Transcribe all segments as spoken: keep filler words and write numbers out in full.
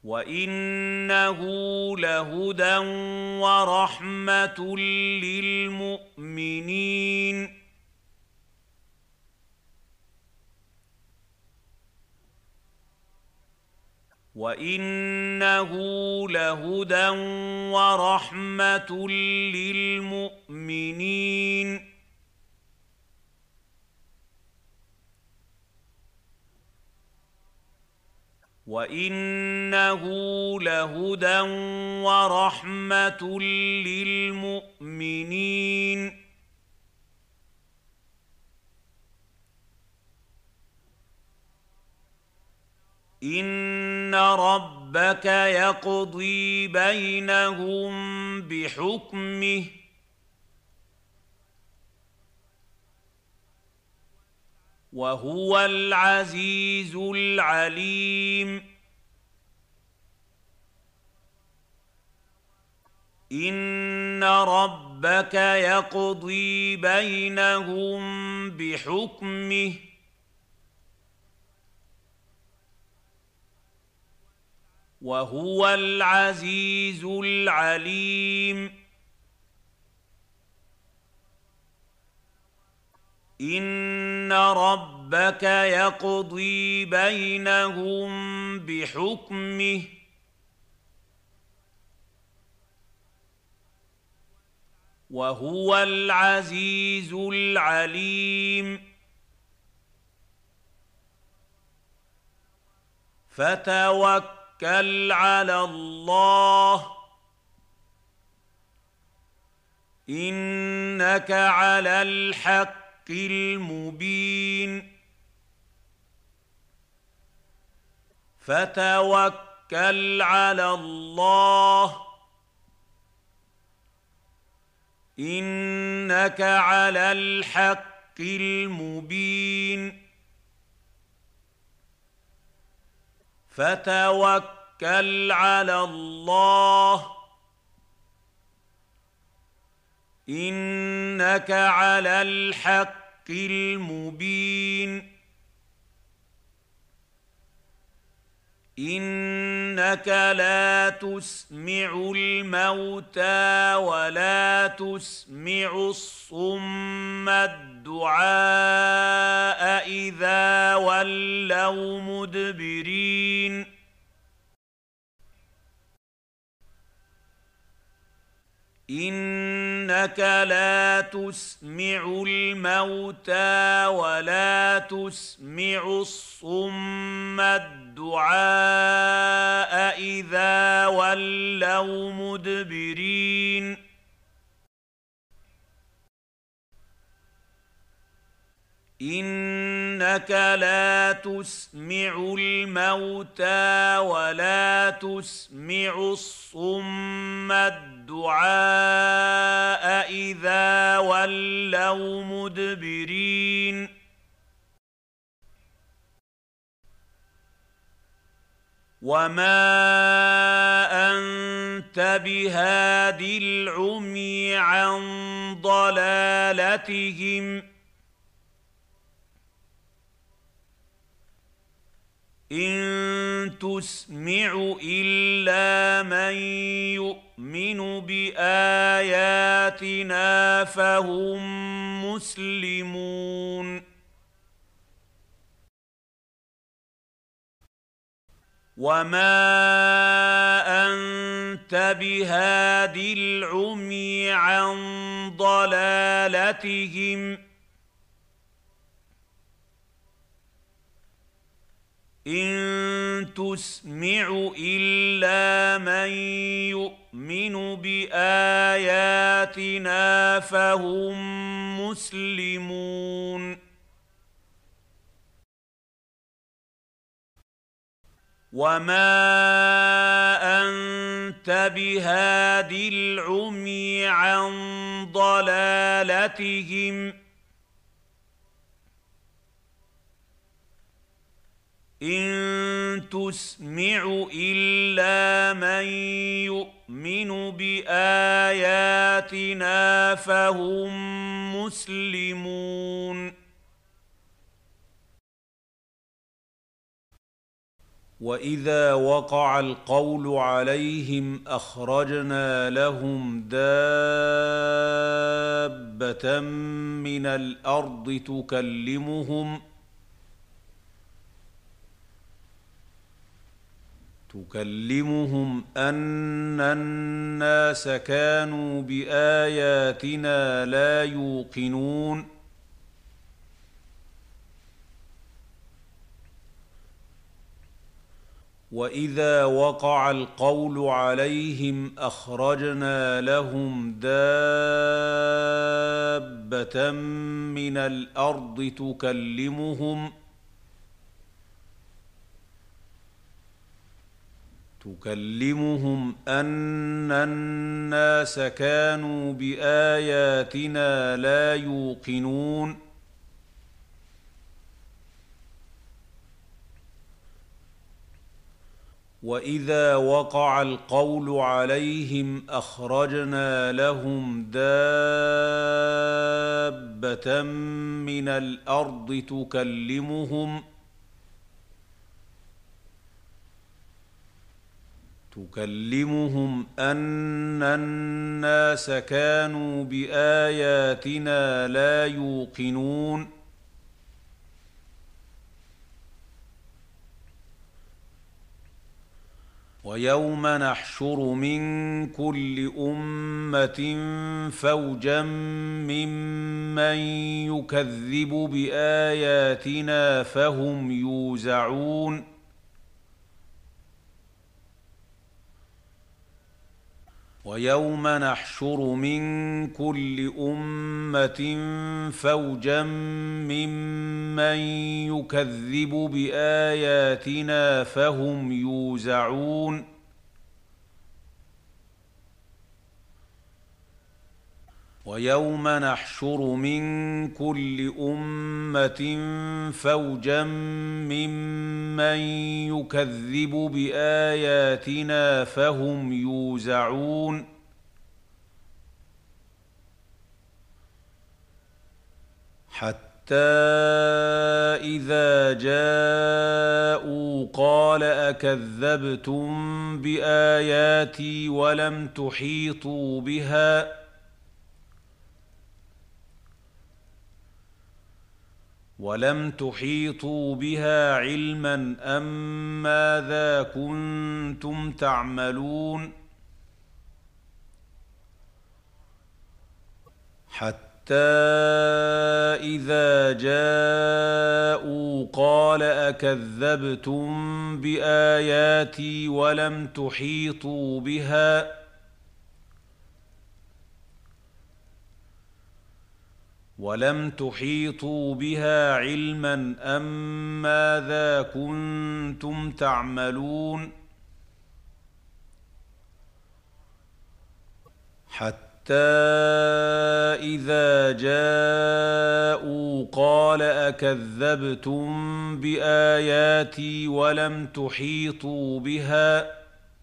وإنه لهدى ورحمة للمؤمنين وإنه لهدى ورحمة للمؤمنين وإنه لهدى ورحمة للمؤمنين إن ربك يقضي بينهم بحكمه وهو العزيز العليم إن ربك يقضي بينهم بحكمه وهو العزيز العليم إن ربك يقضي بينهم بحكمه وهو العزيز العليم فتوكل على الله إنك على الحق المبين فتوكل على الله إنك على الحق المبين فتوكل على الله إنك على الحق المبين إنك لا تسمع الموتى ولا تسمع الصم الدعاء إذا ولوا مدبرين إنك لا تسمع الموتى ولا تسمع الصم الدعاء إذا ولوا مدبرين إنك لا تسمع الموتى ولا تسمع الصم الدعاء إذا ولوا مدبرين وما أنت بهاد العمي عن ضلالتهم إن تسمع إلا من يؤمن بآياتنا فهم مسلمون وما أنت بهاد العمي عن ضلالتهم إن تسمع إلا من يؤمن بآياتنا فهم مسلمون وما أنت بهاد العمي عن ضلالتهم إن تسمع إلا من يؤمن بآياتنا فهم مسلمون وإذا وقع القول عليهم أخرجنا لهم دابة من الأرض تكلمهم تكلمهم أن الناس كانوا بآياتنا لا يوقنون وإذا وقع القول عليهم أخرجنا لهم دابة من الأرض تكلمهم تكلمهم أن الناس كانوا بآياتنا لا يوقنون وإذا وقع القول عليهم أخرجنا لهم دابة من الأرض تكلمهم تكلمهم أن الناس كانوا بآياتنا لا يوقنون ويوم نحشر من كل أمة فوجا ممن يكذب بآياتنا فهم يوزعون ويوم نحشر من كل أمة فوجا ممن يكذب بآياتنا فهم يوزعون ويوم نحشر من كل أمة فوجا ممن يكذب بآياتنا فهم يوزعون حتى إذا جاءوا قال أكذبتم بآياتي ولم تحيطوا بها ولم تحيطوا بها علما أم ماذا كنتم تعملون حتى إذا جاءوا قال أكذبتم بآياتي ولم تحيطوا بها ولم تحيطوا بها علما أم ماذا كنتم تعملون حتى إذا جاءوا قال أكذبتم بآياتي ولم تحيطوا بها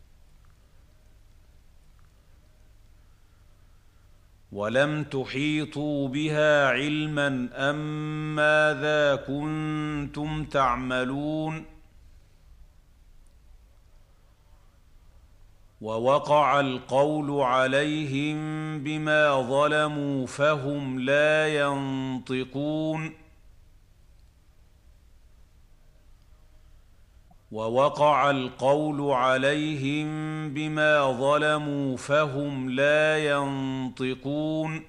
ولم تحيطوا بها علما أم ماذا كنتم تعملون ووقع القول عليهم بما ظلموا فهم لا ينطقون ووقع القول عليهم بما ظلموا فهم لا ينطقون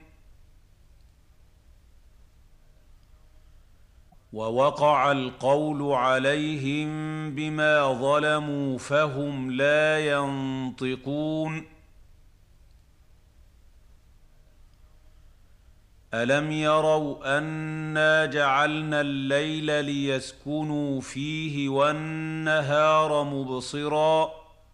ووقع القول عليهم بما ظلموا فهم لا ينطقون ألم يروا أنا جعلنا الليل ليسكنوا فيه والنهار مبصرا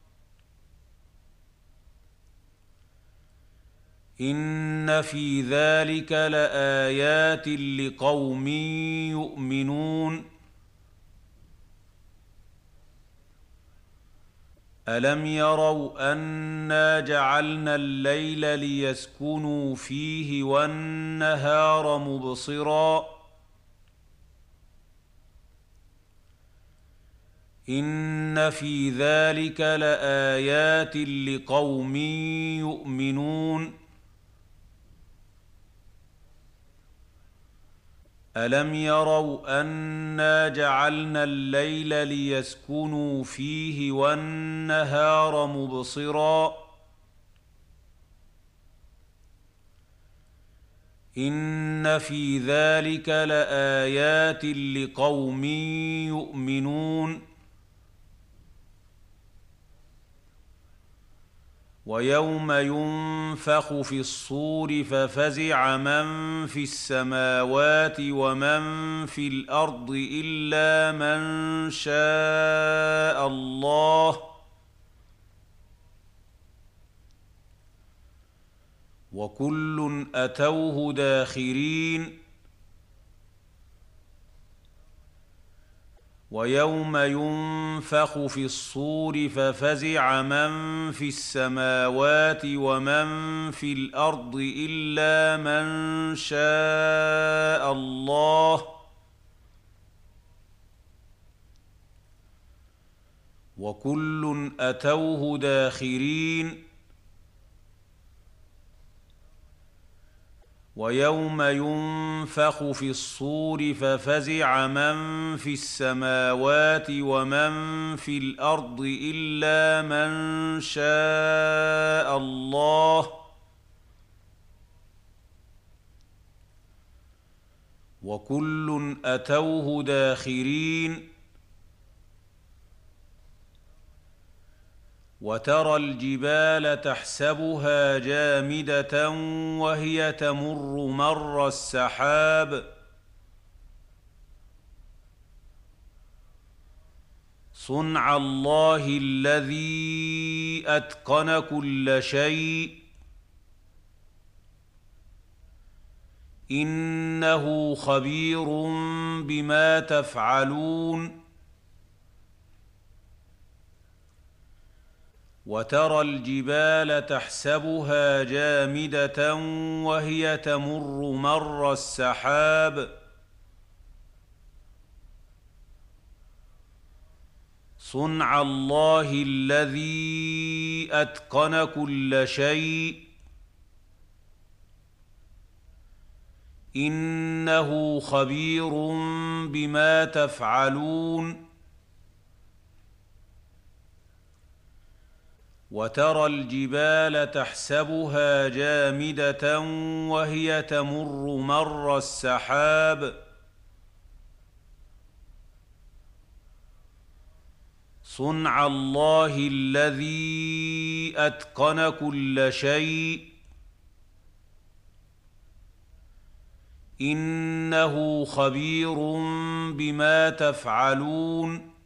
إن في ذلك لآيات لقوم يؤمنون ألم يروا أنا جعلنا الليل ليسكنوا فيه والنهار مبصرا إن في ذلك لآيات لقوم يؤمنون ألم يروا أنا جعلنا الليل ليسكنوا فيه والنهار مبصرا إن في ذلك لآيات لقوم يؤمنون ويوم ينفخ في الصور ففزع من في السماوات ومن في الأرض إلا من شاء الله وكل أتوه داخرين ويوم ينفخ في الصور ففزع من في السماوات ومن في الأرض إلا من شاء الله وكل أتوه داخرين ويوم ينفخ في الصور ففزع من في السماوات ومن في الأرض إلا من شاء الله وكل أتوه داخرين وترى الجبال تحسبها جامدة وهي تمر مر السحاب صنع الله الذي أتقن كل شيء إنه خبير بما تفعلون وترى الجبال تحسبها جامدة وهي تمر مر السحاب صنع الله الذي أتقن كل شيء إنه خبير بما تفعلون وترى الجبال تحسبها جامدة وهي تمر مر السحاب صنع الله الذي أتقن كل شيء إنه خبير بما تفعلون وترى الجبال تحسبها جامدة وهي تمر مر السحاب صنع الله الذي أتقن كل شيء إنه خبير بما تفعلون وترى الجبال تحسبها جامدة وهي تمر مر السحاب صنع الله الذي أتقن كل شيء إنه خبير بما تفعلون